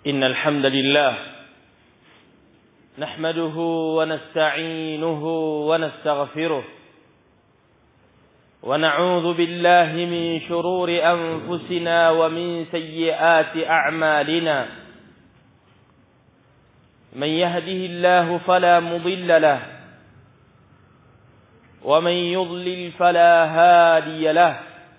إن الحمد لله نحمده ونستعينه ونستغفره ونعوذ بالله من شرور أنفسنا ومن سيئات أعمالنا من يهده الله فلا مضل له ومن يضلل فلا هادي له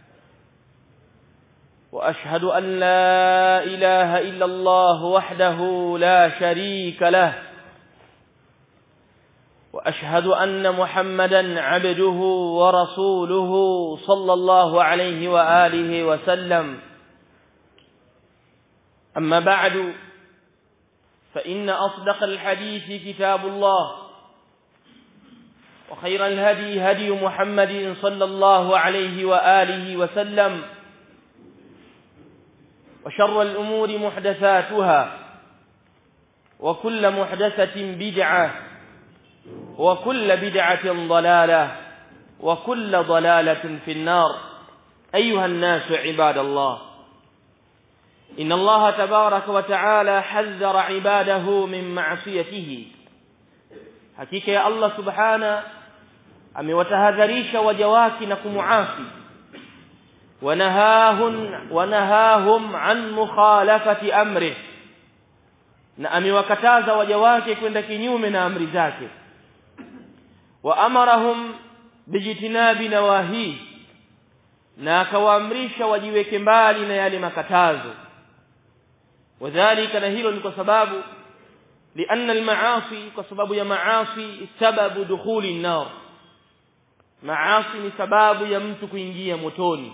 وأشهد أن لا إله إلا الله وحده لا شريك له وأشهد أن محمدا عبده ورسوله صلى الله عليه وآله وسلم أما بعد فإن أصدق الحديث كتاب الله وخير الهدي هدي محمد صلى الله عليه وآله وسلم وشر الأمور محدثاتها وكل محدثة بدعة وكل بدعة ضلالة وكل ضلالة في النار. أيها الناس عباد الله، إن الله تبارك وتعالى حذر عباده من معصيته. hakika ya Allah subhana amewatahadharisha waja wake na kumuasi, wanahahum an mukhalafati amri, na amewakataza waja wake kwenda kinyume na amri zake. Wa amarahum bijitinabi nawahi, na akawaamrisha wajiweke mbali na yale makatazo. Wadhālika, na hilo ni kwa sababu lianna almaasi, kwa sababu ya maasi sababu dukhuli an-nar, maasi ni sababu ya mtu kuingia motoni.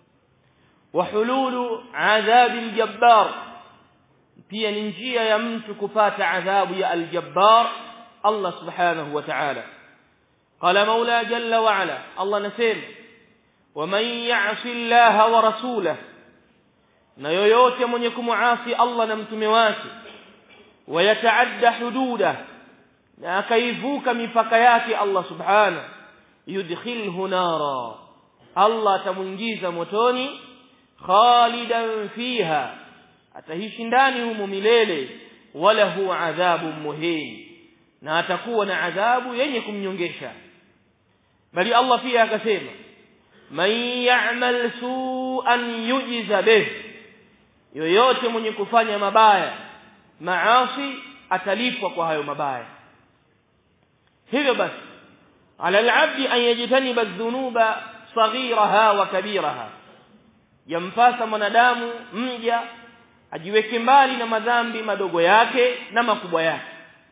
Wa hululu adhabi al-jabbar, pia ni njia ya mtu kupata adhabu ya al-jabbar Allah subhanahu wa ta'ala. Qala Maula jalla wa ala, Allah nasema waman ya'si Allaha wa rasulahu, na yoyote mwenye kumuasi Allah na mtume wake, wa yataadda hududah, na akaivuka mipaka yake Allah subhanahu, yudkhilhu nara, Allah atamuingiza motoni, khalidan fiha, ataishi ndani humo milele, walahu adhabun muhin, na atakuwa na adhabu yenye kumnyongesha. Bali Allah pia akasema man ya'mal su'an yujza bih, yoyote mwenye kufanya mabaya, maasi, atalipwa kwa hayo mabaya. Hivyo basi ala al-'abdi an yajtaniba adh-dhunuba saghiraha wa kabiraha, yampasa mwanadamu mja ajiweke mbali na madhambi madogo yake na makubwa yake.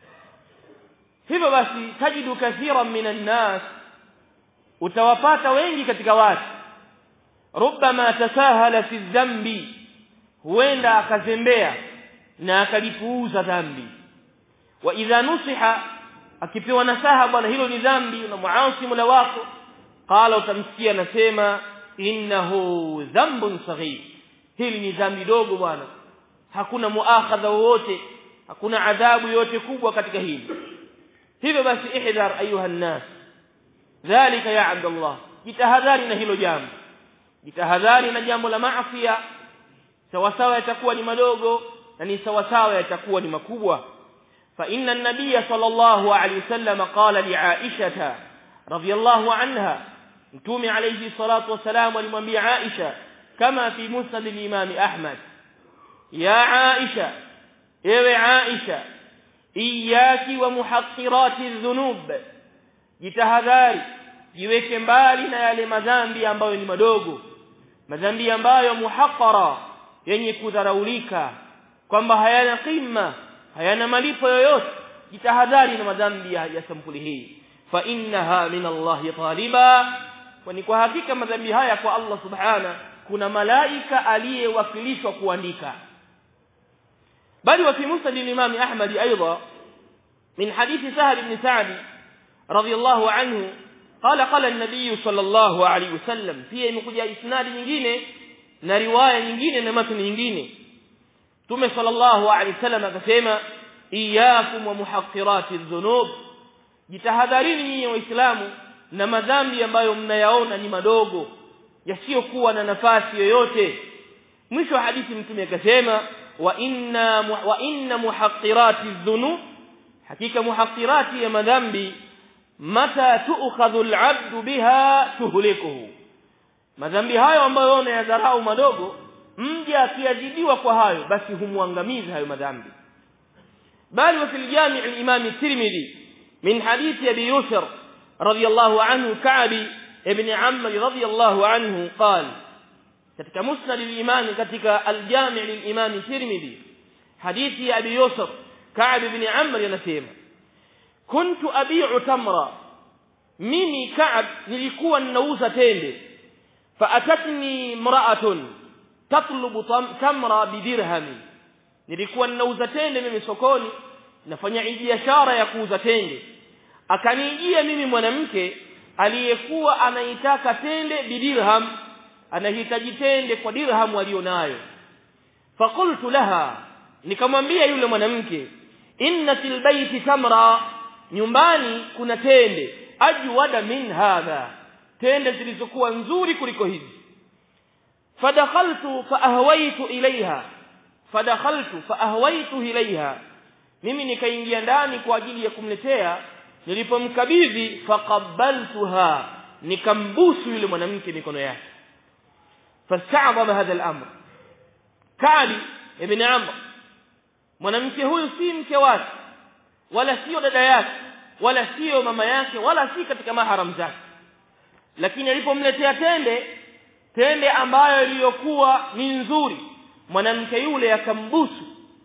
Hivyo basi tajidu kathiran minan nas, utawapata wengi katika watu, rubbama tasahala fi dhambi, huenda akazembea na akalipuuza dhambi. Wa idha nusiha, akipewa nasaha, bwana hilo ni dhambi na muasi mola wako, qala, utamsikia nasema innahu dhanbun saghir, hili ni dhambi dogo bwana, hakuna muakhadha wowote, hakuna adhabu yote kubwa katika hili. Hivyo basi ihdhar ayuha nnas dhalika ya Abdullah, jitahadhari na hilo jambo, jitahadhari na jambo la maasi. Sawasawa yatakuwa ni madogo na ni sawasawa yatakuwa ni makubwa. Fa inna an-nabiy sallallahu alayhi wasallam qala li Aisha radhiyallahu anha, mtume alayhi salatu wasalam alimwambia Aisha kama fi musnad al-imam Ahmad, ya Aisha, ewe Aisha, iyaki wa muhaqqirati adh-dhunub, jitahadhari, jiweke mbali na yale madhambi ambayo ni madogo, madhambi ambayo muhaqqara, yenye kudharaulika, kwamba hayana qima, hayana malipo yoyote. Jitahadhari na madhambi ya sampuli hii. Fa innaha min Allah taliba, kwani kwa hakika madhambi haya kwa Allah subhana kuna malaika aliyewakilishwa kuandika. Bali wa fi musnad al-imam Ahmad aidha min hadith Sahal ibn Sa'd radiyallahu anhu qala qala an-nabiy sallallahu alayhi wasallam, pia imekuja isnadi nyingine na riwaya nyingine na matni nyingine, Mtume sallallahu alayhi wasallam akasema iyyakum wa muhaqqirati adh-dhunub, jitahadharini nyinyi waislamu na madhambi ambayo mnayaona ni madogo, yasiyokuwa na nafasi yoyote. Mwisho wa hadithi Mtume akasema wa inna muhaqqirati dhunub, hakika muhaqqirati ya madhambi, mata tu'khadhu al-'abdu biha tuhlikuhu, madhambi hayo ambayo unayadharau madogo, mja akiadhibiwa kwa hayo basi humwangamiza hayo madhambi. bali wa fil jami' al-imam at-Tirmidhi min hadith Abi Yusr radiyallahu anhu Ka'b ibn Amr radiyallahu anhu qala, katika musnad al-imam katika al-jami' lil-imam at-Tirmidhi hadithi ya Abi Yusr Ka'b ibn Amr yanasema, kuntu abi'u tamra, mimi Ka'b nilikuwa ninauza tende, fa atatni imra'atun tatlubu tamra bidirhami, nilikuwa ninauza tende mimi sokoni, nafanya biashara ya kuuza tende, akanijia mimi mwanamke aliyekuwa anaitaka tende bidirham, anahitaji tende kwa dirham alionayo. Faqultu laha, nikamwambia yule mwanamke, inna fil bayti tamra, nyumbani kuna tende, ajwada min hadha, tende zilizokuwa nzuri kuliko hizi. Fadakhaltu fa ahwaitu ilaiha, mimi nikaingia ndani kwa ajili ya kumletea. Nilipomkabidhi, faqabbaltuha, nikambusu yule mwanamke mikono yake. Fasta'dhama hadha al-amr. Ka'b ibn Amr, mwanamke huyu si mke wake, wala sio dada yake, wala sio mama yake, wala si katika maharam zake, lakini alipomletea tende ambayo iliyokuwa ni nzuri, mwanamke yule akambusu,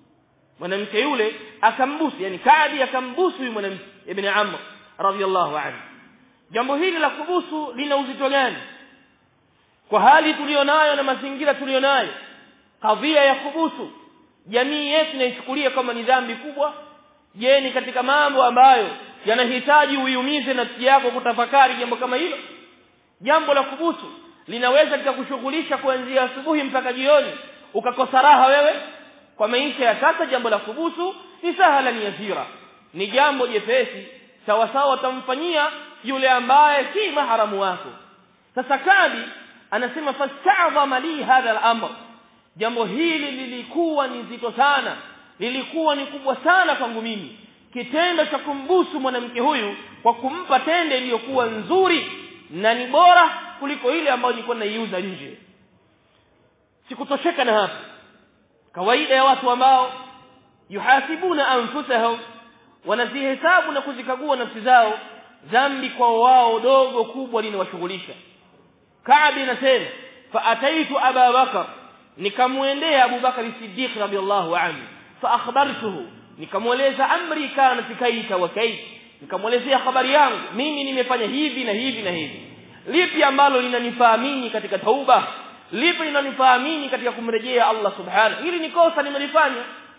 yani Ka'b akambusu yule mwanamke ibn Amr radiyallahu anhu. Jambo hili la kubusu lina uzito gani kwa hali tulionayo na mazingira tulionayo? Kadhia ya kubusu jamii yetu inaichukulia kama ni dhambi kubwa. Je, ni katika mambo ambayo yanahitaji uiumize nafsi yako kutafakari jambo kama hilo? Jambo la kubusu linaweza likakushughulisha kuanzia asubuhi mpaka jioni, ukakosa raha wewe kwa maisha ya sasa. Jambo la kubusu ni sahala, ni yasira, ni jambo jepesi, sawa sawa utamfanyia yule ambaye si maharamu wako. Sasa Ka'b anasema, fasta'dhama li hadha al-amr, jambo hili lilikuwa ni zito sana, lilikuwa ni kubwa sana kwangu mimi, kitendo cha kumbusu mwanamke huyu kwa kumpa tende iliyokuwa nzuri na ni bora kuliko ile ambayo nilikuwa naiuza nje. Sikutosheka na hapa. Kawaida ya watu ambao yuhasibuna anfusahum, wanazihesabu na kuzikagua nafsi zao, dhambi kwa wao dogo kubwa linawashughulisha. Ka'b anasema, fa ataitu Abu Bakar, nikamwendea Abu Bakar Siddiq radiyallahu anhu, fa akhbartuhu, nikamweleza amri kana kaita wa kaita, nikamwelezea habari yangu, mimi nimefanya hivi na hivi na hivi, lipi ambalo linanifahamini katika tauba, lipi linanifahamini katika kumrejea Allah subhanahu, hili ni kosa nimelifanya.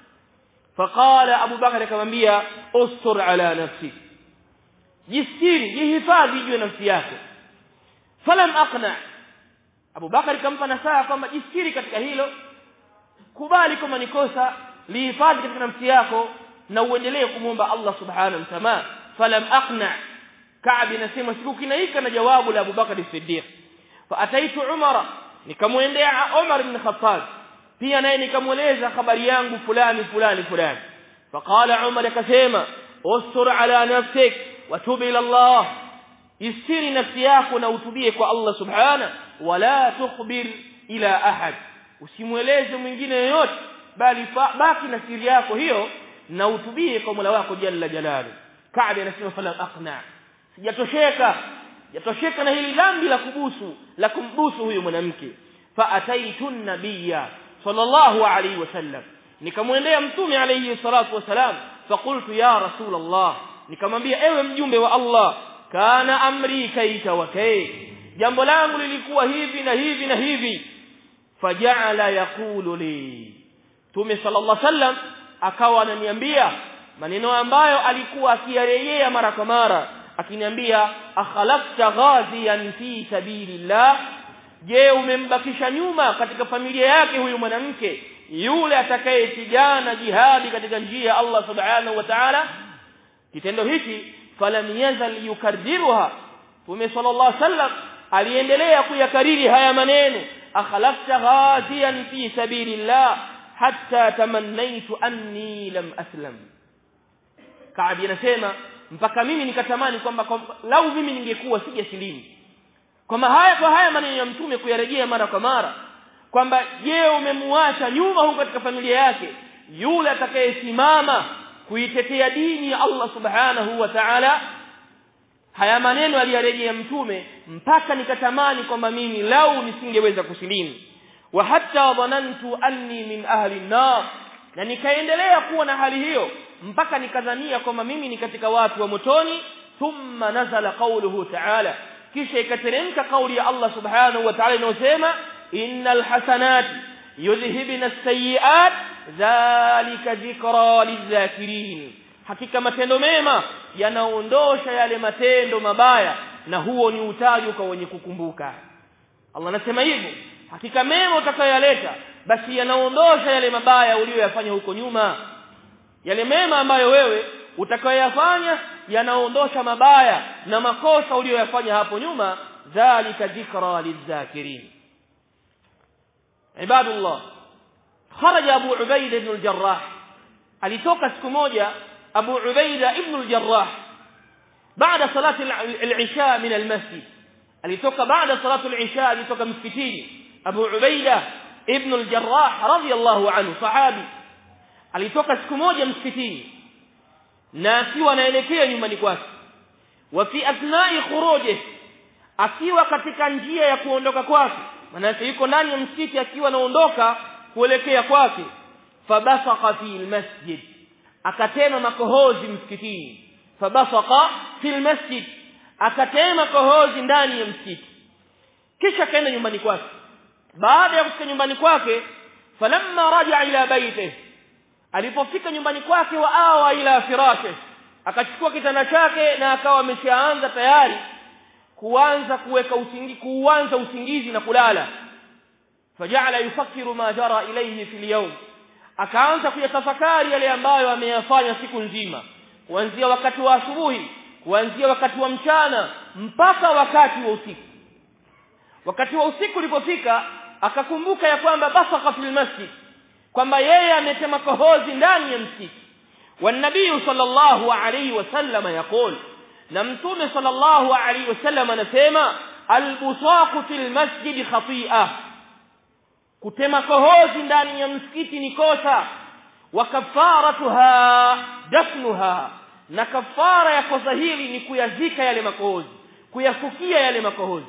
Faqala Abu Bakar akamwambia, ustur ala nafsi, jistiri, jihifadhi juu ya nafsi yako. Falam aqna, Abu Bakar kampa nasaha kwamba jistiri katika hilo, kubali kama ni kosa, lihifadhi katika nafsi yako na uendelee kumuomba Allah subhanahu wa ta'ala. Falam aqna, Ka'b anasema sikukinaika na jawabu la Abu Bakar Siddiq. Fa ataitu Umar, nikamwendea Umar ibn Khattab, pia naye nikamweleza habari yangu fulani fulani fulani. Faqala Umar, akasema, ustur ala nafsik wa tub ila Allah, istiri nafsi yako na utubie kwa Allah subhanahu, wala tukhbir ila ahad, usimweleze mwingine yoyote, bali baki na siri yako hiyo na utubie kwa Mola wako jalla jalalu. Ka'b anasema, fala aqna, sijatosheka na hili dhambi la kumbusu huyo mwanamke. Fa ataitu nabiyya sallallahu alayhi wasallam, nikamwendea mtume alayhi salatu wasalam. Faqultu ya rasulullah, nikamwambia ewe mjumbe wa Allah, kana amri kaita wa kay, jambo langu lilikuwa hivi na hivi na hivi. Faja'ala yaqulu li, Mtume sallallahu alayhi wasallam akawa ananiambia maneno ambayo alikuwa akiyarejea mara kwa mara, akiniambia, akhalafta ghaziyan fi sabilillah, je, umembakisha nyuma katika familia yake huyu mwanamke yule atakayepigana jihadi katika njia ya Allah subhanahu wa ta'ala? Kitendo hiki falam yazal yukarriruha, Mtume sallallahu alaihi wasallam aliendelea kuyakariri haya maneno, akhalafta ghaziyan fi sabilillah, hatta tamannaitu anni lam aslam. Ka'b anasema mpaka mimi nikatamani kwamba lau mimi ningekuwa sijasilimu. Kwa haya maneno ya mtume kuyarejea mara kwa mara kwamba je, umemwacha nyuma huko katika familia yake yule atakayesimama kuitetea dini ya Allah subhanahu wa ta'ala? Haya maneno aliyarejea mtume mpaka nikatamani kwamba mimi lau nisingeweza kusilimu. Wa hatta dhanantu anni min ahli an-nar, na nikaendelea kuwa na hali hiyo mpaka nikadhania kwamba mimi ni katika watu wa motoni. Thumma nazala qawluhu ta'ala, kisha ikateremka kauli ya Allah subhanahu wa ta'ala inayosema innal hasanati yudhhibna as-sayyi'at dhalika dhikra lidh-dhakirin, hakika matendo mema yanaondosha yale matendo mabaya na huo ni utajo kwa wenye kukumbuka. Allah anasema hivyo, hakika mema utakayoleta basi yanaondosha yale mabaya uliyoyafanya huko nyuma. Yale mema ambayo wewe utakayoyafanya yanaondosha mabaya na makosa uliyoyafanya hapo nyuma. Dhalika dhikra lidh-dhakirin. Ibadullah, kharaja Abu Ubaida ibn al-Jarrah, alitoka siku moja Abu Ubaida ibn al-Jarrah baada salati al-isha min al-masjid. Alitoka baada salatu al-isha, alitoka msikitini. Abu Ubaida ibn al-Jarrah radiyallahu anhu, sahabi, alitoka siku moja msikitini na akiwa anaelekea nyumbani kwake. Wa fi athnai khuruji, akiwa katika njia ya kuondoka kwake, maana yuko ndani ya msikiti akiwa anaondoka kuelekea kwake. Fabasaqa fi al-masjid, akatema makohozi msikitini. Fabasaqa fi al-masjid, akatema kohozi ndani ya msikiti. Kisha kaenda nyumbani kwake. Baada ya kufika nyumbani kwake, falamma raja'a ila baytihi, alipofika nyumbani kwake, wa awa ila firashi, akachukua kitanda chake na akawa ameshaanza tayari kuanza usingizi na kulala. Faja'ala yufakkiru ma jara ilayhi fil yawm, akaanza kuyatafakari yale ambayo ameyafanya siku nzima, kuanzia wakati wa asubuhi, kuanzia wakati wa mchana mpaka wakati wa usiku. Wakati wa usiku ulipofika, akakumbuka ya kwamba basaqa fil masjid, kwamba yeye ametema kohozi ndani ya msikiti. Wa nabii sallallahu alayhi wasallam yaqul, na mtume sallallahu alayhi wasallam anasema albusaqu fil masjid khati'ah, kutema kohozi ndani ya msikiti ni kosa. Wa kafaratuha dafnuha, na kafara ya kosa hili ni kuyazika yale makohozi, kuyafukia yale makohozi.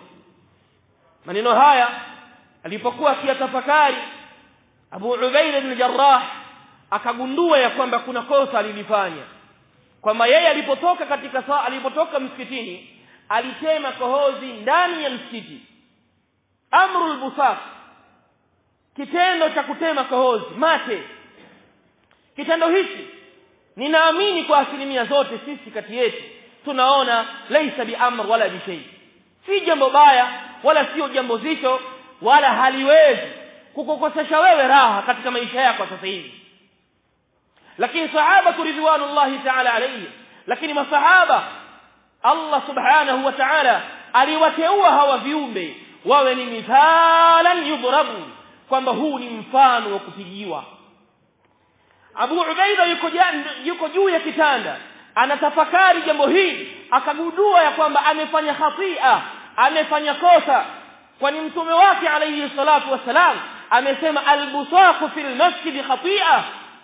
Maneno haya alipokuwa akiyatafakari, Abu Ubaida ibn Jarrah akagundua ya kwamba kuna kosa alilifanya, kwamba yeye alipotoka msikitini alitema kohozi ndani ya msikiti. Amrul busaq, kitendo cha kutema kohozi, mate, kitendo hichi ninaamini kwa asilimia zote sisi kati yetu tunaona laisa bi amr wala bi shay, si jambo baya wala sio jambo zito, wala haliwezi kukukosesha wewe raha katika maisha yako sasa hivi. Lakini sahaba ridwanullahi ta'ala alayhi, lakini masahaba Allah subhanahu wa ta'ala aliwateua hawa viumbe wawe ni mithalan yudrabu, kwamba huu ni mfano wa kupigiwa. Abu Ubaida yuko juu ya kitanda anatafakari jambo hili, akagundua ya kwamba amefanya khatia, amefanya kosa, kwani mtume wake alayhi salatu wasalam amesema albusaqu fil masjid khatia,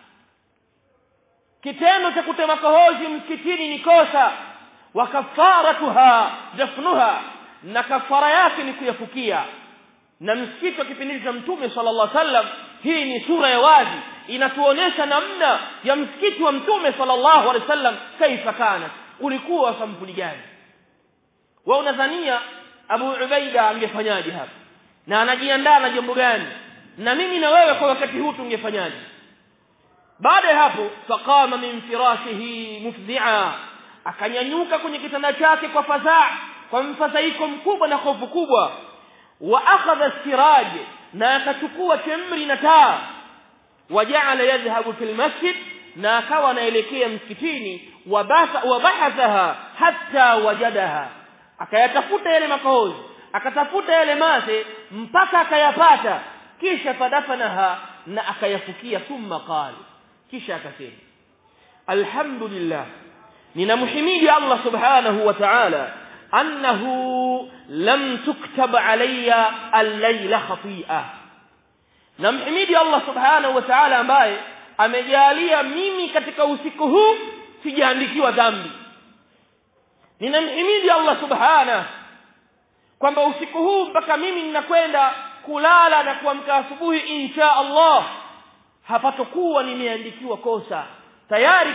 kitendo cha kutema kohozi msikitini ni kosa. Wa kafaratuha dafnuha, na kafara yake ni kuyafukia. Na msikiti wa kipindi cha mtume sallallahu alaihi wasallam, hii ni sura ya wazi inatuonesha namna ya msikiti wa mtume sallallahu alaihi wasallam kaifa kana, ulikuwa sampuli gani. Wao unadhania Abu Ubaida angefanyaje hapa, na anajiandaa na jambo gani, na mimi na wewe kwa wakati huu tungefanyaje? Baada ya hapo, faqama min firashihi mufzi'a, akanyanyuka kwenye kitanda chake kwa fadhaa, kwa mfadhaiko mkubwa na hofu kubwa. Wa akhadha siraj, na akachukua chemri na taa. Waja'ala yadhhabu fil masjid, na akawa anaelekea msikitini. Wa bahathaha hatta wajadaha, akayatafuta yale makohozi, akatafuta yale mate mpaka akayapata. Kisha fadafanaha na akayafukia. Thumma qala, kisha akasema alhamdulillah, ninamhimidi Allah subhanahu wa ta'ala annahu lam tuktab alayya al-layla khati'a. Namhimidi Allah subhanahu wa ta'ala ambaye amejalia mimi katika usiku huu sijaandikiwa dhambi. Ninamhimidi Allah subhanahu kwamba usiku huu mpaka mimi ninakwenda kulala na kuamka asubuhi insha Allah hapatokuwa nimeandikiwa kosa. Tayari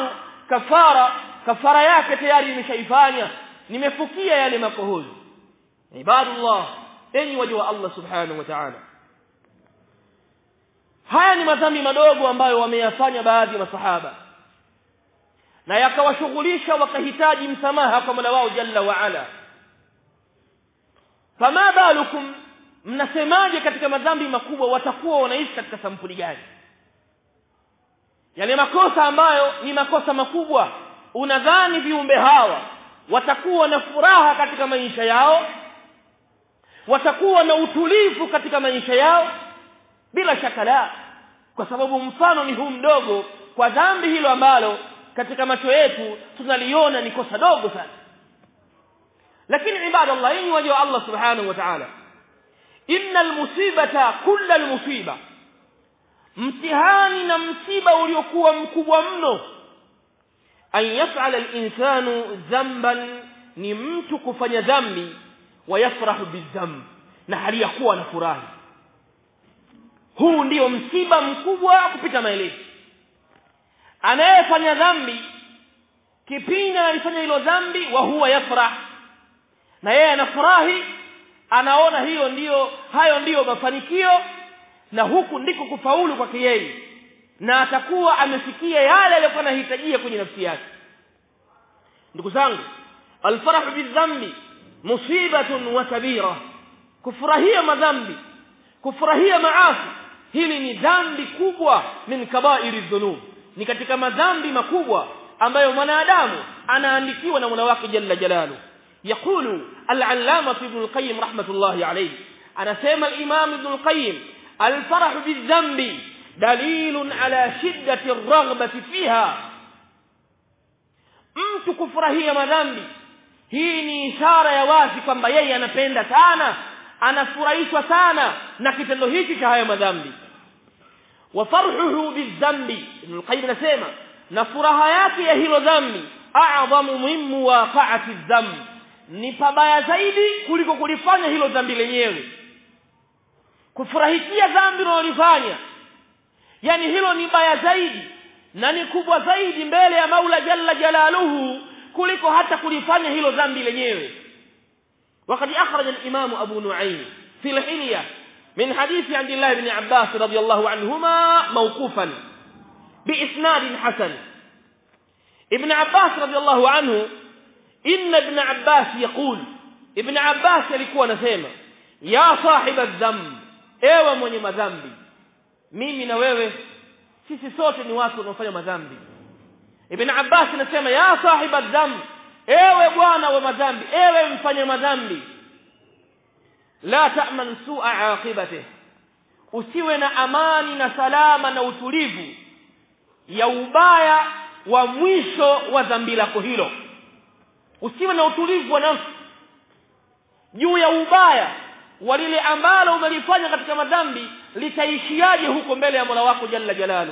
kafara yake tayari nimeshaifanya, nimefukia yale makohozi. Ibadallah, enyi waja wa Allah subhanahu wa ta'ala, haya ni madhambi madogo ambayo wameyafanya baadhi ya masahaba na yakawashughulisha wakahitaji msamaha kwa Mola wao jalla wa ala. Fama balukum, mnasemaje katika madhambi makubwa watakuwa wanaishi katika sampuli gani? Yale makosa ambayo ni makosa makubwa, unadhani viumbe hawa watakuwa na furaha katika maisha yao? Watakuwa na utulivu katika maisha yao? Bila shaka la, kwa sababu mfano ni huu mdogo kwa dhambi hilo ambalo katika macho yetu tunaliona ni kosa dogo sana. Lakini ibadallah, yenye waja wa Allah subhanahu wa ta'ala, innal musibata kullal musiba, mtihani na msiba uliokuwa mkubwa mno, an yaf'ala al-insanu dhanban, ni mtu kufanya dhambi, wa yafrahu bidhanb, na hali ya kuwa anafurahi. Huu ndio msiba mkubwa kupita maelezo. Anayefanya dhambi kipindi alifanya hilo dhambi, wa huwa yafrah, na yeye anafurahi, anaona hayo ndiyo mafanikio, na huku ndiko kufaulu kwake yeye, na atakuwa amefikia yale aliyokuwa anahitajia kwenye nafsi yake. Ndugu zangu, alfarahu bidhambi musibatun wa kabira. Kufurahia madhambi, kufurahia maasi, hili ni dhambi kubwa, min kabairi dhunub, ni katika madhambi makubwa ambayo mwanadamu anaandikiwa na Mola wake jalla jalalu. يقول العلامة ابن القيم رحمة الله عليه، أنا سيما الإمام ابن القيم، الفرح بالذنب دليل على شدة الرغبة فيها. mtu kufurahia madhambi, hii ni ishara ya wazi kwamba yeye anapenda sana, anafurahishwa sana na kitendo hiki cha haya madhambi. wa farhuhu bizambi, Ibn al-Qayyim anasema, na furaha yake ya hilo dhambi a'zamu min waqa'ati dhamb, ni pabaya zaidi kuliko kulifanya hilo dhambi lenyewe. Kufurahikia dhambi unalofanya, yani hilo ni baya zaidi na ni kubwa zaidi mbele ya Mola jalla jalaluhu kuliko hata kulifanya hilo dhambi lenyewe. وقد أخرج الإمام أبو نعيم في الحلية من حديث عبد الله بن عباس رضي الله عنهما موقوفا بإسناد حسن. ابن عباس رضي الله عنه، إن ابن عباس يقول، ابن عباس alikuwa anasema, ya sahib adh-dhanb, ewe mwenye madhambi, mimi na wewe sisi sote ni watu wanaofanya madhambi. Ibn Abbas anasema, ya sahib adh-dhanb, ewe bwana wa madhambi, ewe mfanya madhambi, la ta'man su'a aqibatihi, usiwe na amani na salama na utulivu ya ubaya wa mwisho wa dhambi lako hilo. Usiwe na utulivu wa nafsi juu ya ubaya wa lile ambalo umelifanya katika madhambi litaishiaje huko mbele ya Mola wako jalla jalalu.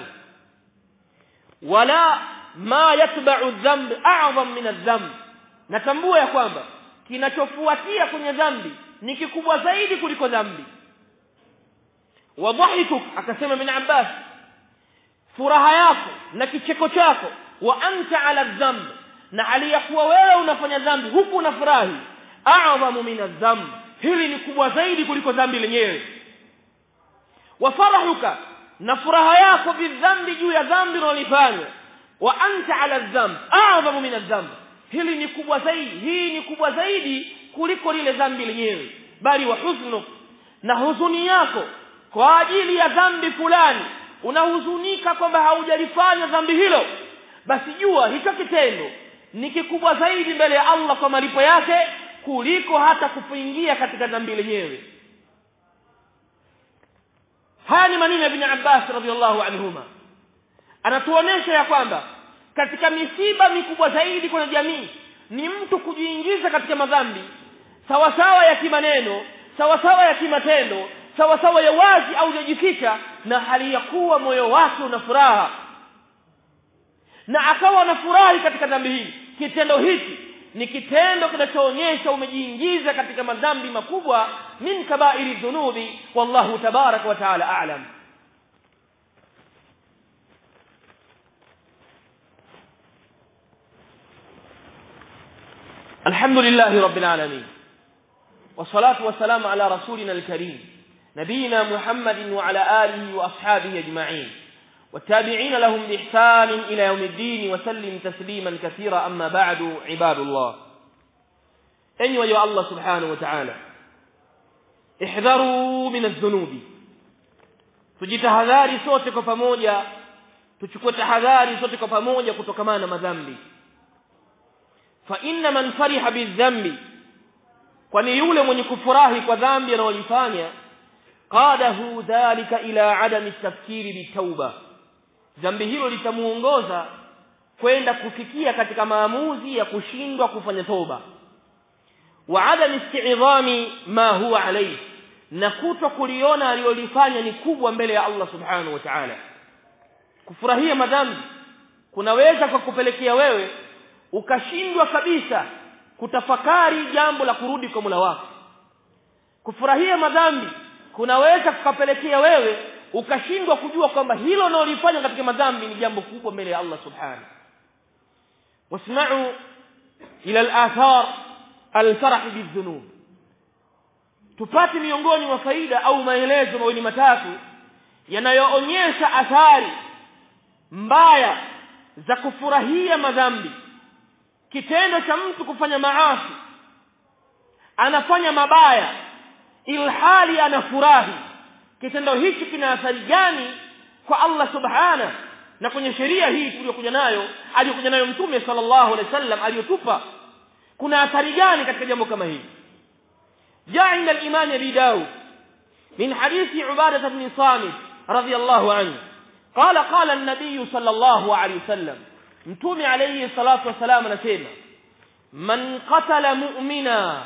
Wala ma yatba'u dhanb a'zam min adh-dhanb, natambua ya kwamba kinachofuatia kwenye dhambi ni kikubwa zaidi kuliko dhambi. Wadhahituk, akasema Ibn Abbas, furaha yako na kicheko chako, wa anta ala dhanb, na hali ya kuwa wewe unafanya dhambi huku unafurahi, a'zamu min adh-dhanb, hili ni kubwa zaidi kuliko dhambi lenyewe. Wa farahuka, na furaha yako bidhambi, juu ya dhambi unalofanya, wa anta ala dhanb a'zamu min adh-dhanb, hili ni kubwa zaidi, hii ni kubwa zaidi kuliko lile dhambi lenyewe. Bali wa huznu, na huzuni yako kwa ajili ya dhambi fulani, unahuzunika kwamba haujalifanya dhambi hilo, basi jua hicho kitendo ni kikubwa zaidi mbele ya Allah kwa malipo yake kuliko hata kuingia katika dhambi lenyewe. haya ni maneno ya Ibn Abbas radhiyallahu anhuma. Anatuonesha ya kwamba katika misiba mikubwa zaidi kwa jamii ni mtu kujiingiza katika madhambi, sawa sawa ya kimaneno, sawa sawa ya kimatendo, sawa sawa ya wazi au yajificha, na hali ya kuwa moyo wake una furaha, na akawa na furaha katika dhambi hili. Kitendo hiki ni kitendo kinachoonyesha umejiingiza katika madhambi makubwa, min kaba'iri dhunubi, wallahu tabaraka wa taala a'lam. Alhamdulillahi rabbil alamin, wassalatu wassalamu ala rasulina alkarim nabiyina Muhammadin wa ala alihi wa ashabihi ajma'in والتابعين لهم بإحسان إلى يوم الدين وسلم تسليما كثيرا. أما بعد، عباد الله، أيها الله سبحانه وتعالى، احذروا من الذنوب. tujitahadhari sote kwa pamoja, tuchukue tahadhari sote kwa pamoja kutokana na madhambi. Fa inna man fariha bidhambi, kwani yule mwenye kufurahi kwa dhambi analofanya, qadahu dhalika ila adami tafkiri bitauba, dhambi hilo litamuongoza kwenda kufikia katika maamuzi ya kushindwa kufanya toba, wa adam isti'dhami ma huwa alayhi, na kuto kuliona alilolifanya ni kubwa mbele ya Allah subhanahu wa ta'ala. Kufurahia madhambi kunaweza kukupelekea wewe ukashindwa kabisa kutafakari jambo la kurudi kwa Mola wako. Kufurahia madhambi kunaweza kukupelekea wewe ukashindwa kujua kwamba hilo unalofanya katika madhambi ni jambo kubwa mbele ya Allah subhanahu. Wasma'u ila al-athar al-farah bidhunub, tupate miongoni mwa faida au maelezo mawili matatu yanayoonyesha athari mbaya za kufurahia madhambi. Kitendo cha mtu kufanya maasi, anafanya mabaya ilhali anafurahi, kitendo hichi kina athari gani kwa Allah subhanahu? Na kwenye sheria hii tuliyokuja nayo, aliyokuja nayo Mtume sallallahu alaihi wasallam aliyotupa, kuna athari gani katika jambo kama hili? Jaa inda al-Imam Abi Dawud min hadithi Ubadah ibn Samit radiyallahu anhu qala qala an-nabiy sallallahu alaihi wasallam, Mtume alayhi salatu wasalam anasema, man qatala mu'mina,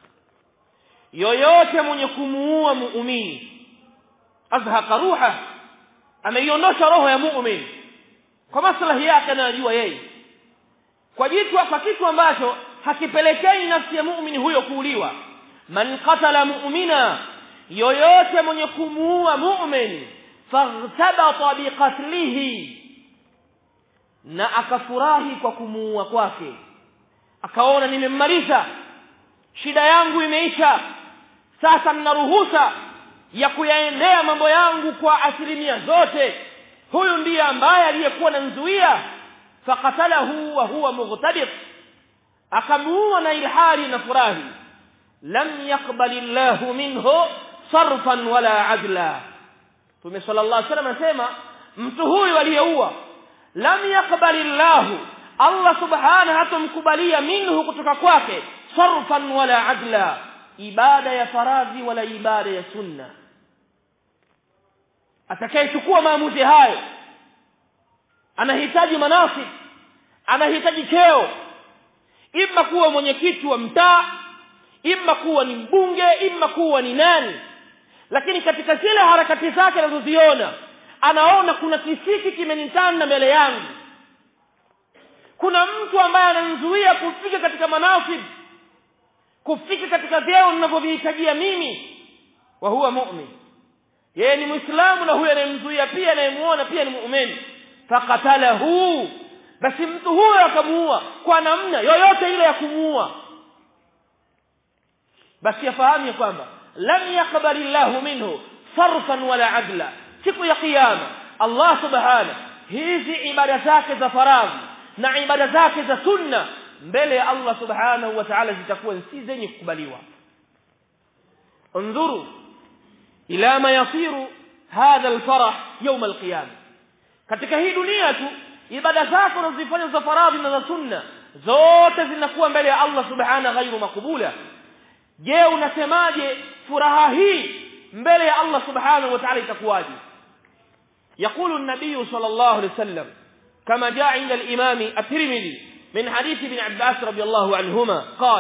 yoyote mwenye kumuua muumini, azhaqa ruha, ameiondosha roho ya muumini kwa maslahi yake anajua yeye, kwa kitu ambacho hakipelekei nafsi ya muumini huyo kuuliwa. Man qatala mu'mina, yoyote mwenye kumuua muumini, faghtabata biqatlihi, na akafurahi kwa kumuua kwake, akaona nimemmaliza, shida yangu imeisha, sasa nina ruhusa ya kuyaendea mambo yangu kwa asilimia zote, huyu ndiye ambaye aliyekuwa anamzuia. Faqatalahu wa huwa mughtabit, akamuua na ilhali na furahi. Lam yaqbalillahu minhu sarfan wala adla. Mtume sallallahu alaihi wasallam anasema, mtu huyu aliyeua, lam yaqbalillahu, Allah subhanahu hatamkubalia minhu, kutoka kwake, sarfan wala adla, ibada ya faradhi wala ibada ya sunna. Atakayechukua maamuzi hayo anahitaji manasib, anahitaji cheo, imma kuwa mwenyekiti wa mtaa, imma kuwa ni mbunge, imma kuwa ni nani, lakini katika zile harakati zake anazoziona anaona kuna kisiki kimenitanda mbele yangu, kuna mtu ambaye ananizuia kufika katika manasib, kufika katika vyeo ninavyovihitajia mimi, wa huwa mu'min, yeye ni Muislamu, na huyo anayemzuia pia anayemuona pia ni muumini. Faqatalahu, basi mtu huyo akamuua kwa namna yoyote ile ya kumuua, basi afahamu kwamba lam yaqbalillahu minhu sarfan wala adla. Siku ya kiyama Allah subhanahu hizi ibada zake za faradhi na ibada zake za sunna mbele ya Allah subhanahu wa ta'ala zitakuwa si zenye kukubaliwa. انظروا ila ma yasiru hadha alfarah yawm alqiyama. Katika hii dunia tu ibada zako unazofanya za faradhi na za sunna zote zinakuwa mbele ya Allah subhanahu ghairu makubula. Je, unasemaje furaha hii mbele ya Allah subhanahu wa ta'ala itakuwaje? يقول النبي صلى الله عليه وسلم كما جاء عند الإمام الترمذي من حديث ابن عباس رضي الله عنهما قال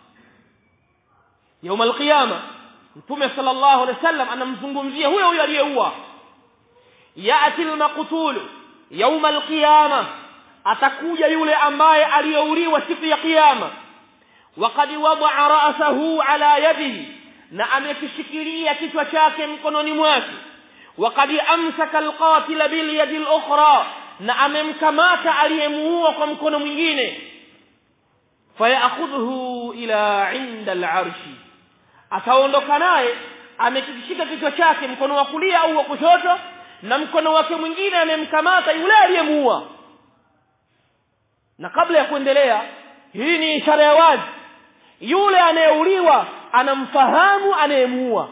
يوم القيامة Mtume sallallahu alaihi wasallam anamzungumzia huyo aliyeua, yati al-maqtul yawm al-qiyama, atakuja yule ambaye aliyeuliwa siku ya kiyama, waqad wada'a ra'sahu ala yadihi, na amekishikilia kichwa chake mkononi mwake, waqad amsaka al-qatil bil yadi al-ukhra, na amemkamata aliyemuua kwa mkono mwingine, fayakhudhuhu ila 'inda al-'arshi, ataondoka naye amekishika kichwa chake mkono wa kulia au wa kushoto, na mkono wake mwingine amemkamata yule aliyemuua. Na kabla ya kuendelea, hii ni ishara ya wazi, yule anayeuliwa anamfahamu anayemuua.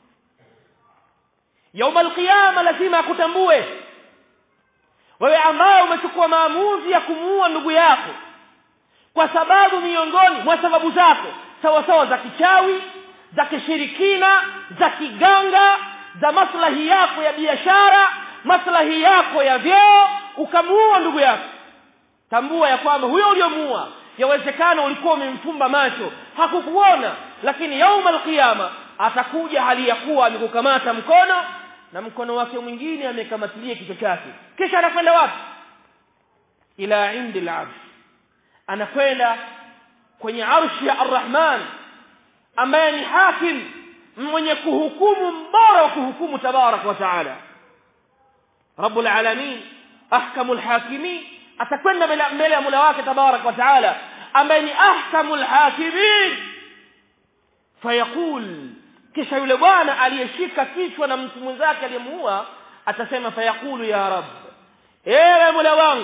Yaumul qiyama lazima akutambue wewe ambaye umechukua maamuzi ya kumuua ndugu yako kwa sababu miongoni mwa sababu zako sawa sawa za kichawi, za kishirikina, za kiganga, za maslahi yako ya biashara, maslahi yako ya vyeo, ukamuua ndugu yako. Tambua ya kwamba huyo uliyomuua yawezekana ulikuwa umemfumba macho, hakukuona, lakini yaumul qiyama atakuja hali ya kuwa amekukamata mkono na mkono wake mwingine amekamatilia kichwa chake. Kisha anakwenda wapi? Ila indil arsh, anakwenda kwenye arshi ya Ar-Rahman ambaye ni hakim, mwenye kuhukumu, mbora wa kuhukumu tabarak wa taala. Rabbul alamin ahkamul hakimin, atakwenda mbele ya Mola wake tabarak wa taala ambaye ni ahkamul hakimin. Fayaqul, kisha yule bwana aliyeshika kichwa na mtu mwenzake aliyemuua atasema, fayaqulu ya Rabb, ewe Mola wangu,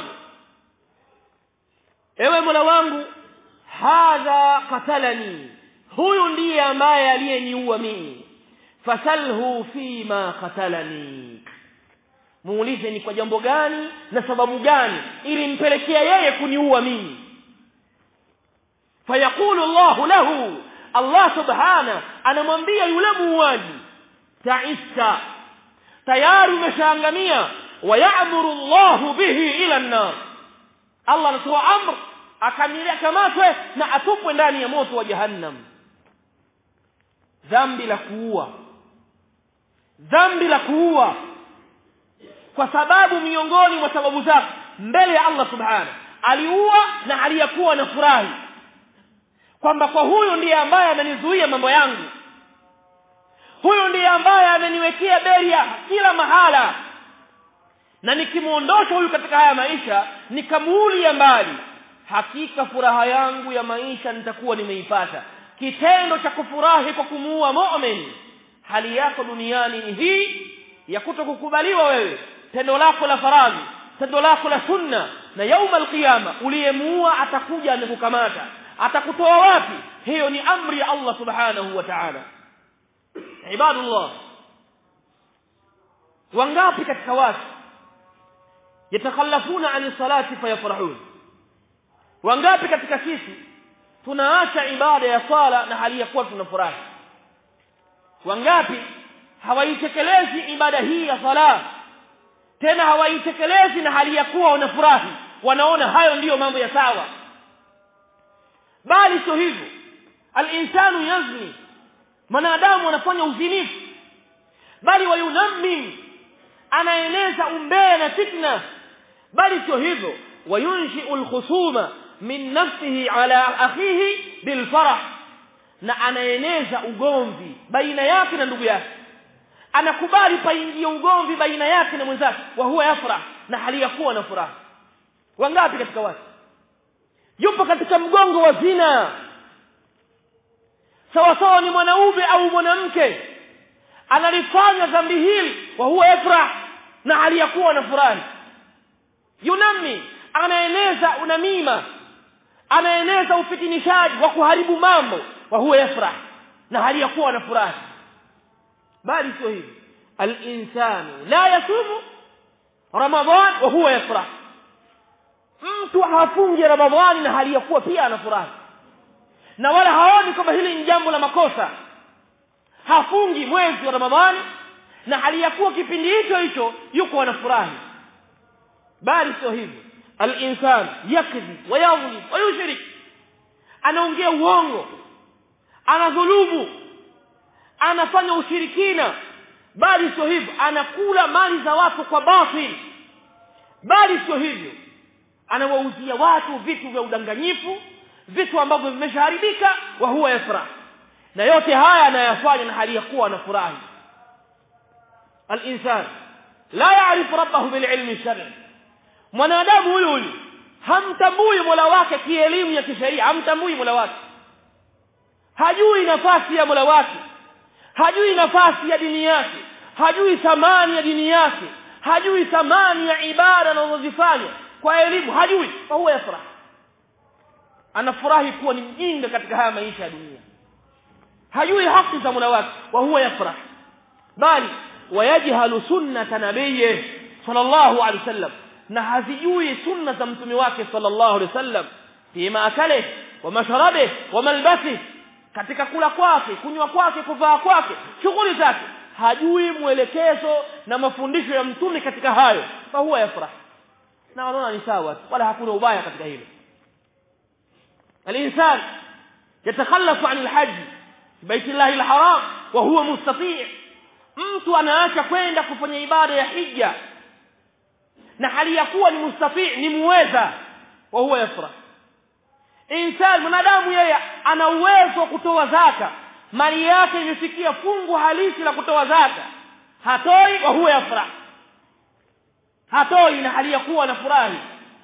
ewe Mola wangu, hadha qatalani, huyu ndiye ambaye aliyeniua mimi, fasalhu fima qatalani, muulize ni kwa jambo gani na sababu gani ili mpelekea yeye kuniua mimi. Fayaqulu Allah lahu, Allah subhana anamwambia yule muuaji, ta'ista, tayari umeshaangamia, wa ya'muru Allah bihi ila an-nar, Allah anatoa amr akamatwe na atupwe ndani ya moto wa jahannam. Dhambi la kuua kwa sababu miongoni mwa sababu zake mbele ya Allah subhana, aliua na aliyakuwa na furahi kwamba kwa huyu ndiye ambaye amenizuia mambo yangu, huyu ndiye ambaye ameniwekea beria kila mahala, na nikimuondosha huyu katika haya maisha nikamuulia mbali, hakika furaha yangu ya maisha nitakuwa nimeipata. Kitendo cha kufurahi kwa kumuua mu'min, hali yako duniani ni hii ya kutokukubaliwa wewe tendo lako la faradhi, tendo lako la sunna, na yaumul qiyama uliyemuua atakuja amekukamata, atakutoa wapi? Hiyo ni amri ya Allah subhanahu wa ta'ala. Ibadullah, wangapi katika watu yatakhallafuna an salati fayafrahun? Wangapi katika sisi tunaacha ibada ya sala na hali ya kuwa tunafurahi? Wangapi hawaitekelezi ibada hii ya sala, tena hawaitekelezi na hali ya kuwa wanafurahi, wanaona hayo ndiyo mambo ya sawa? Bali sio hivyo, al-insanu yazni, mwanadamu anafanya uzinifu, bali wayunammim, anaeneza umbea na fitna. Bali sio hivyo, wayunshi'ul khusuma min nafsihi ala akhihi bil farah, na anaeneza ugomvi baina yake na ndugu yake, anakubali paingie ugomvi baina yake na mwenzake, wa huwa yafrah, na hali ya kuwa na furaha. Wangapi katika watu yupo katika mgongo wa zina, sawa sawa ni mwanaume au mwanamke, analifanya dhambi hili, wa huwa yafrah, na hali ya kuwa na furaha. Yunami, anaeneza unamima, anaeneza ufitinishaji wa kuharibu mambo, wa huwa yafrah, na hali ya kuwa na furaha. Bali sio hivi, al-insanu la yasumu Ramadhan wa huwa yafrah, mtu hafungi Ramadhani na hali ya kuwa pia anafurahi, na wala haoni kwamba hili ni jambo la makosa, hafungi mwezi wa Ramadhani na hali ya kuwa kipindi hicho yuko anafurahi. Bali sio hivyo, al-insan yakdhib wa yadhlim wa yushrik, anaongea uongo, anadhulumu, anafanya ushirikina. Bali sio hivyo, anakula mali za watu kwa batil. Bali sio hivyo, anawauzia watu vitu vya udanganyifu, vitu ambavyo vimeshaharibika, wa huwa yafrah. Na yote haya anayafanya na hali ya kuwa anafurahi. Al-insan la ya'rifu rabbahu bil ilmi shar'i, mwanadamu huyu hamtambui Mola wake kielimu ya kisheria, hamtambui Mola wake, hajui nafasi ya Mola wake, hajui nafasi ya dini yake, hajui thamani ya dini yake, hajui thamani ya ibada anazozifanya kwa elimu, hajui. Fa huwa yafrah, anafurahi kuwa ni mjinga katika haya maisha ya dunia, hajui haki za Mola wake, wa huwa yafrah. Bali wayajhalu sunnata nabiyyi sallallahu alaihi wasallam, na hazijui sunna za mtume wake sallallahu alaihi wasallam, fima akale wa masharabe wa malbasi, katika kula kwake, kunywa kwake, kuvaa kwake, shughuli zake, hajui mwelekezo na mafundisho ya mtume katika hayo. Fa huwa yafrah, na wanaona ni sawa, wala hakuna ubaya katika hilo. Al-insan yatakhallafu 'an al-hajj fi baitillahi al-haram wa huwa mustati', mtu anaacha kwenda kufanya ibada ya hija na hali ya kuwa ni mustati', ni muweza, wa huwa yafrah. Insan, mwanadamu yeye ana uwezo wa kutoa zaka, mali yake imefikia fungu halisi la kutoa zaka, hatoi, wa huwa yafrah, hatoi na hali ya kuwa anafurahi.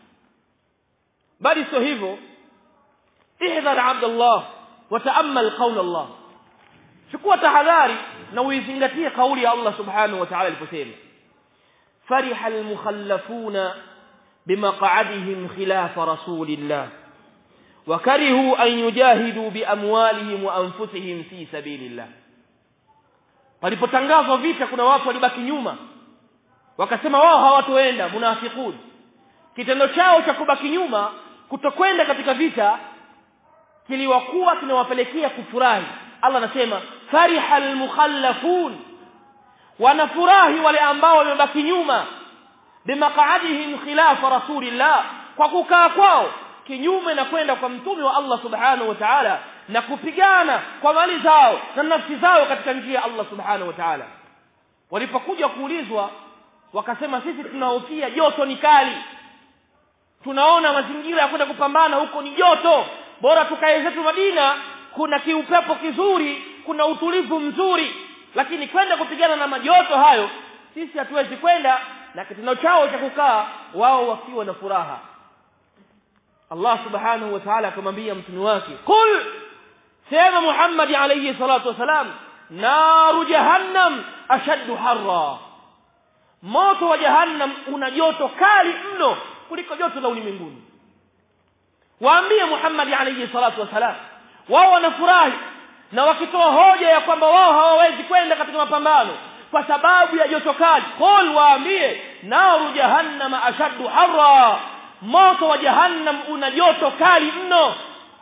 Bali sio hivyo, ihdhar abdallah wa ta'ammal qawl Allah, chukua tahadhari na uizingatie kauli ya Allah subhanahu wa ta'ala aliposema, fariha almukhallafuna bimaq'adihim khilafa rasulillah wa karihu an yujahidu biamwalihim wa anfusihim fi sabilillah. Walipotangazwa vita, kuna watu walibaki nyuma, wakasema wao hawatoenda, munafiqun. Kitendo chao cha kubaki nyuma, kutokwenda katika vita, kiliwakuwa kinawapelekea kufurahi. Allah anasema fariha almukhallafun, wanafurahi wale ambao wamebaki nyuma, bimaq'adihim khilafa rasulillah, kwa kukaa kwao kinyume na kwenda kwa mtume wa Allah subhanahu wa ta'ala, na kupigana kwa mali zao na nafsi zao katika njia ya Allah subhanahu wa ta'ala. Walipokuja kuulizwa, wakasema sisi tunahofia joto ni kali, tunaona mazingira ya kwenda kupambana huko ni joto, bora tukae zetu Madina, kuna kiupepo kizuri, kuna utulivu mzuri, lakini kwenda kupigana na majoto hayo sisi hatuwezi kwenda. Na kitendo chao cha kukaa wao wakiwa na furaha, Allah subhanahu wa ta'ala akamwambia mtume wake, qul, sema Muhammad alayhi salatu wasalam, naru jahannam ashaddu harra, moto wa jahannam una joto kali mno kuliko joto la ulimwenguni. Waambie Muhammad alayhi salatu wasalam, wao wanafurahi na wakitoa hoja ya kwamba wao hawawezi kwenda katika mapambano kwa sababu ya joto kali. Qul, waambie, naru jahannam ashaddu harra, moto wa jahannam una joto kali mno.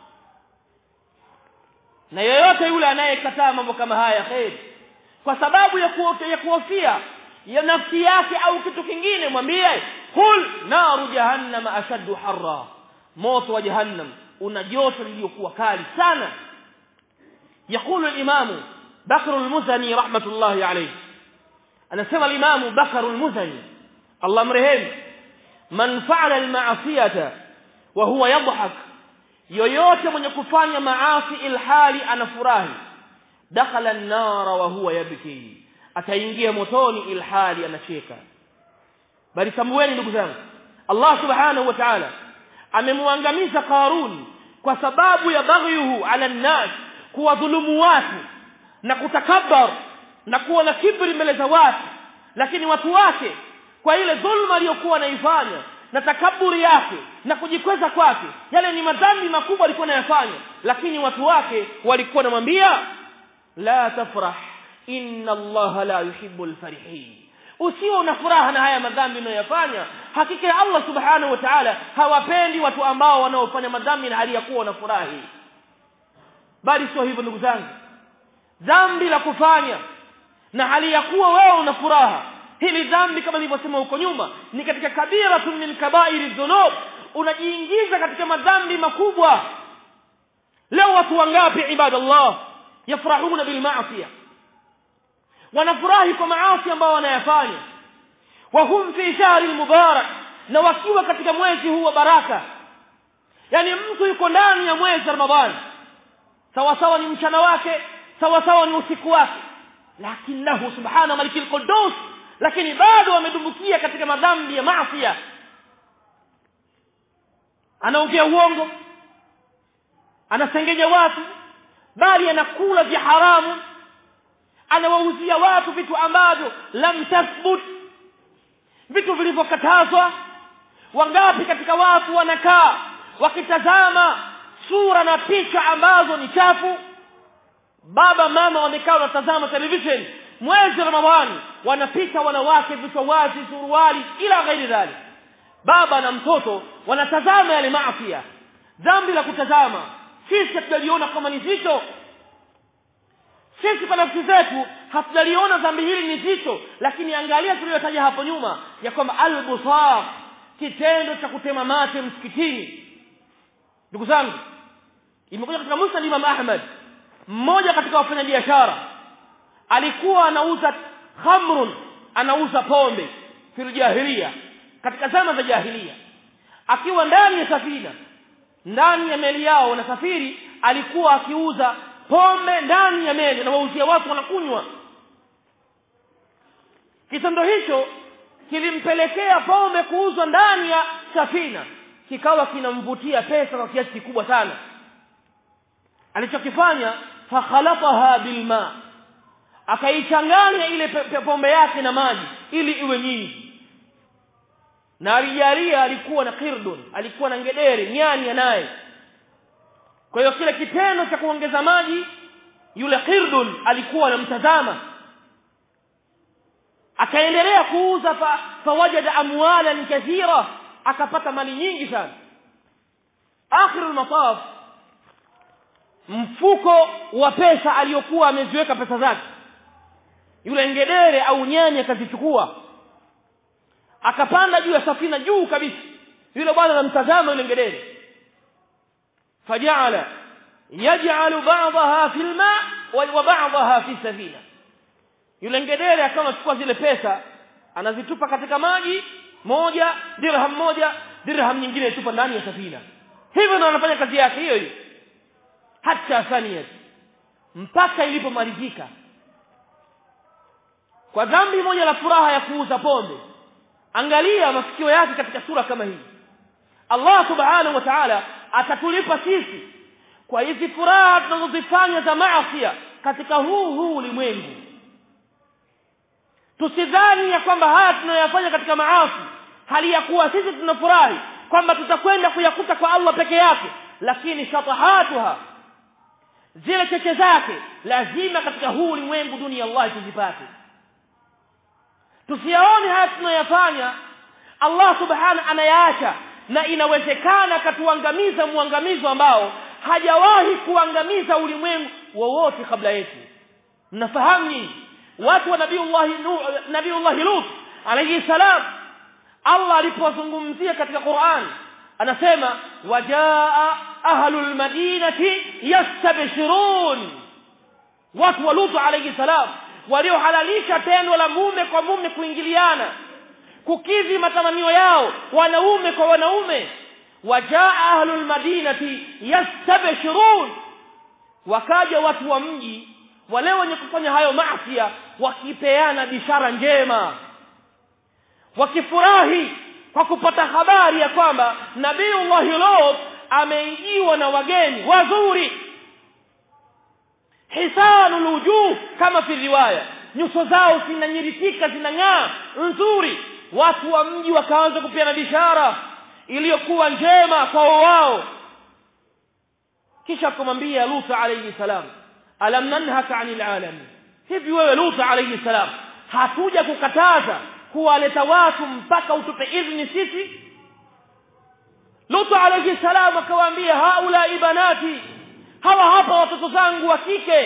Na yeyote yule anayekataa mambo kama haya khair, kwa sababu ya kuhofia ya nafsi yake au kitu kingine, mwambie qul naru jahannam ashaddu harra, moto wa jahannam una joto lililokuwa kali sana. يقول الإمام بكر المزني رحمة الله عليه، أنا سمع الإمام بكر المزني الله مرهن، من فعل المعصية وهو يضحك، yoyote mwenye kufanya maasi ilhali anafurahi, dakhala an-nara wa huwa yabki, ataingia motoni ilhali anacheka. Bali tambueni ndugu zangu, Allah subhanahu wa ta'ala amemwangamiza Qarun kwa sababu ya baghyuhu ala an-nas, kuwadhulumu watu na kutakabbar na kuwa na kibri mbele za watu. Lakini watu wake kwa ile dhulma aliyokuwa anaifanya na takaburi yake na kujikweza kwake, yale ni madhambi makubwa alikuwa anayafanya, lakini watu wake walikuwa wanamwambia la tafrah inna Allah la yuhibbul farihin, usiwe una furaha na haya madhambi unayofanya, hakika Allah subhanahu wa ta'ala hawapendi watu ambao wanaofanya madhambi na hali ya kuwa wanafurahi. Bali sio hivyo ndugu zangu, dhambi la kufanya na hali ya kuwa wewe una furaha. Hili dhambi kama nilivyosema huko nyuma ni katika kabira min kabairi dhunub, unajiingiza katika madhambi makubwa. Leo watu wangapi ibadallah yafrahuna bil ma'siyah, wanafurahi kwa maasi ambao wanayafanya, wa hum fi shahri mubarak, na wakiwa katika mwezi huu wa baraka. Yani mtu yuko ndani ya mwezi Ramadhani, sawa sawa ni mchana wake, sawa sawa ni usiku wake, lakini lahu subhana malikil qudus, lakini bado amedumbukia katika madhambi ya maasi. Anaongea uongo, anasengenya watu, bali anakula vya haramu, anawauzia watu vitu ambavyo lam tathbut, vitu vilivyokatazwa. Wangapi katika watu wanakaa wakitazama sura na picha ambazo ni chafu? Baba mama wamekaa wanatazama television mwezi Ramadhani, wanapita wanawake vichwa wazi, suruali ila ghairi dhalik. Baba na mtoto wanatazama yale maasi. Dhambi la kutazama sisi tunaliona kama ni zito. Sisi kwa nafsi zetu hatujaliona dhambi hili ni zito, lakini angalia tuliyotaja hapo nyuma ya kwamba al-busaq, kitendo cha kutema mate msikitini. Ndugu zangu, imekuja katika Musnad Imam Ahmad, mmoja katika wafanyabiashara alikuwa anauza khamrun, anauza pombe fil jahiliya, katika zama za jahiliya. Akiwa ndani ya safina, ndani ya meli yao wanasafiri, alikuwa akiuza pombe ndani ya meli na wauzia watu wanakunywa. Kitendo hicho kilimpelekea pombe kuuzwa ndani ya safina, kikawa kinamvutia pesa kwa kiasi kikubwa sana. Alichokifanya, fakhalataha bilma, akaichanganya ile pombe yake na maji ili iwe nyingi. Na alijalia alikuwa na qirdun, alikuwa na ngedere, nyani naye. Kwa hiyo kile kitendo cha kuongeza maji, yule qirdun alikuwa anamtazama. Akaendelea kuuza, fawajada amwalan kathira, akapata mali nyingi sana. Akhirul mataf, mfuko wa pesa aliyokuwa ameziweka pesa zake, yule ngedere au nyani akazichukua, akapanda juu ya safina, juu kabisa. Yule bwana anamtazama yule ngedere, faja'ala yaj'alu ba'daha fil ma' wa ba'daha fi safina. Yule ngedere akawa anachukua zile pesa anazitupa katika maji, moja dirham nyingine tupa ndani ya safina. Hivyo ndio anafanya kazi yake hiyo hiyo, hata saniyat, mpaka ilipomalizika. Kwa dhambi moja la furaha ya kuuza pombe, angalia masikio yake katika sura kama hii. Allah subhanahu wa ta'ala atatulipa sisi kwa hizi furaha tunazozifanya za maasi katika huu ulimwengu. Tusidhani ya kwamba haya tunayofanya katika maasi, hali ya kuwa sisi tunafurahi kwamba tutakwenda kuyakuta kwa Allah peke yake, lakini shatahatuha, zile cheche zake lazima katika huu ulimwengu dunia Allah tuzipate. Tusiyaone haya tunayofanya Allah subhanahu anayaacha, na inawezekana katuangamiza muangamizo ambao hajawahi kuangamiza ulimwengu wowote kabla yetu. Mnafahamu watu wa Nabiiullah Lut alayhi salam, Allah alipozungumzia katika Qur'an anasema wajaa ahlul madinati yastabshirun. Watu wa Lut alayhi salam waliohalalisha tendo la mume kwa mume kuingiliana, kukidhi matamanio yao wanaume kwa wanaume. Wajaa ahlul madinati yastabshirun, wakaja watu wa mji wale wenye kufanya hayo maasi wakipeana bishara njema, wakifurahi kwa kupata habari ya kwamba Nabiiullah Lut ameijiwa na wageni wazuri, hisanul wujuh, kama fi riwaya, nyuso zao zinanyiritika, zinang'aa nzuri. Watu wa mji wakaanza kupeana bishara iliyokuwa njema kwa wao. Kisha kumwambia Lut alayhi salam, alam nanhaka 'anil alamin, hivi wewe Lut alayhi salam hatuja kukataza kuwaleta watu mpaka utupe idhini sisi? Lut alayhi salam akawaambia, haula ibanati, hawa hapa watoto zangu wa kike,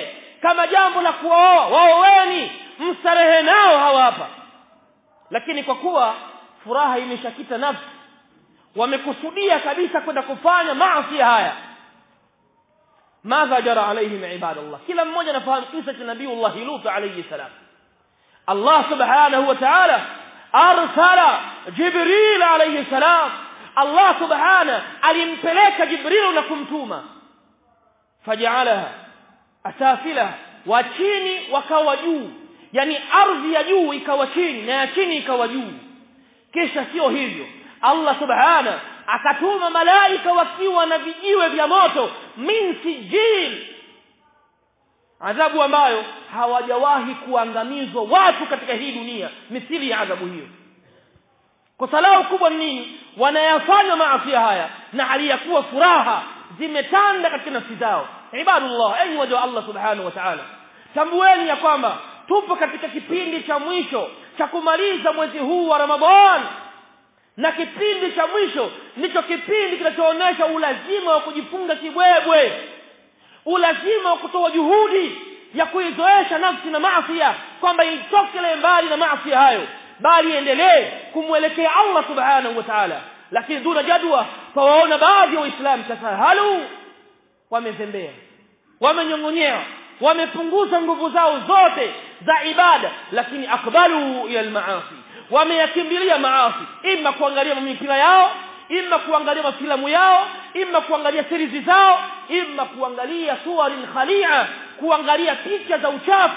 kama jambo la kuoa, waoweni, mstarehe nao hawa hapa. Lakini kwa kuwa furaha imeshakita nafsi, wamekusudia kabisa kwenda kufanya maasi haya, madha jara alaihim ibadallah. Kila mmoja anafahamu kisa cha Nabiiullah Lut alayhi salam. Allah subhanahu wa ta'ala arsala Jibril alayhi salam. Allah subhanahu alimpeleka Jibril na kumtuma, faja'alaha asafila, wa chini wakawa juu, yani ardhi ya juu ikawa chini na ya chini ikawa juu. Kisha sio hivyo, Allah subhanahu akatuma malaika wakiwa na vijiwe vya moto, min sijil, adhabu ambayo hawajawahi kuangamizwa watu katika hii dunia mithili ya adhabu hiyo. Kwa sababu kubwa nini? Wanayafanya maasi haya na hali ya kuwa furaha zimetanda katika nafsi zao. Ibadullah, enyi waja wa Allah subhanahu wa ta'ala, tambueni ya kwamba tupo katika kipindi cha mwisho cha kumaliza mwezi huu wa Ramadhani, na kipindi cha mwisho ndicho kipindi kinachoonyesha ulazima wa kujifunga kibwebwe, ulazima wa kutoa juhudi ya kuizoesha nafsi na maasi, kwamba itokele mbali na maasi hayo, bali endelee kumwelekea Allah subhanahu wa ta'ala. Lakini duna jadwa, tawaona baadhi ya Waislamu sasa halu wamezembea, wamenyongonyea, wamepunguza nguvu zao zote za ibada, lakini akbalu ila almaasi, wameyakimbilia maasi, ima kuangalia mipira yao, ima kuangalia mafilamu yao, ima kuangalia series zao, ima kuangalia suwaril khali'a, kuangalia picha za uchafu.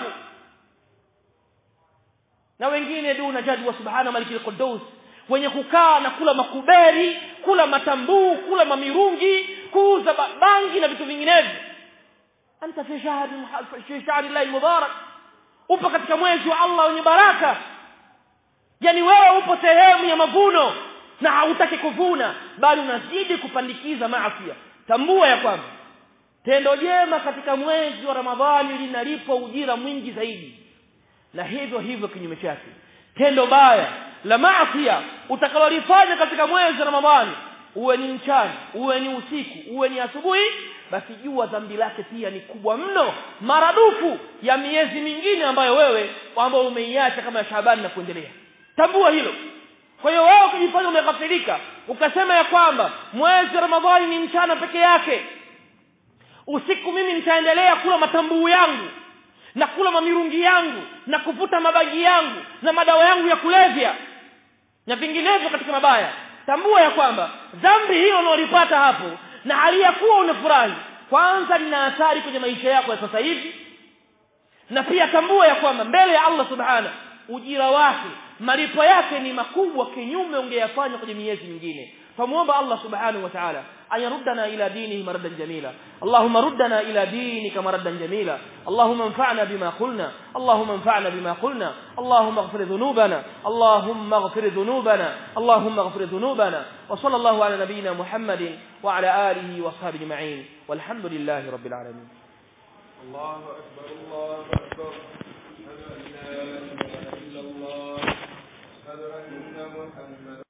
Na wengine duna jadwa, subhana malikil qudus, wenye kukaa na kula makuberi, kula matambuu, kula mamirungi, kuuza bangi na vitu vinginevyo. Anta fi shahri llahi mubarak, upo katika mwezi wa Allah wenye baraka, yani wewe upo sehemu ya mavuno na hautaki kuvuna, bali unazidi kupandikiza maasi. Tambua ya kwamba tendo jema katika mwezi wa Ramadhani linalipwa ujira mwingi zaidi, na hivyo hivyo kinyume chake, tendo baya la maasi utakalolifanya katika mwezi wa Ramadhani, uwe ni mchana, uwe ni usiku, uwe ni asubuhi, basi jua dhambi lake pia ni kubwa mno, maradufu ya miezi mingine ambayo wewe ambao umeiacha kama Shaaban na kuendelea. Tambua hilo. Kwa hiyo wewe ukijifanya umeghafilika ukasema ya kwamba mwezi wa Ramadhani ni mchana peke yake, usiku mimi nitaendelea kula matambuu yangu na kula mamirungi yangu na kuvuta mabagi yangu na madawa yangu ya kulevya na vinginevyo katika mabaya, tambua ya kwamba dhambi hiyo unalipata hapo na hali ya kuwa unafurahi, kwanza lina athari kwenye maisha yako ya sasa hivi, na pia tambua ya kwamba mbele ya Allah subhanahu ujira wake, malipo yake ni makubwa kinyume ungeyafanya kwenye miezi mingine. Famuomba Allah subhanahu wa ta'ala ayaruddana ila dinihi maradan jamila. Allahumma ruddana ila dinika maradan jamila. Allahumma anfa'na bima qulna, Allahumma anfa'na bima qulna, Allahumma ighfir dhunubana, Allahumma ighfir dhunubana, Allahumma ighfir dhunubana. Wa sallallahu ala nabiyyina Muhammadin wa ala alihi wa sahbihi ajma'in. Walhamdulillahi rabbil alamin. Allahu akbar, Allahu akbar. Ashhadu an la ilaha illa Allah, ashhadu anna Muhammadan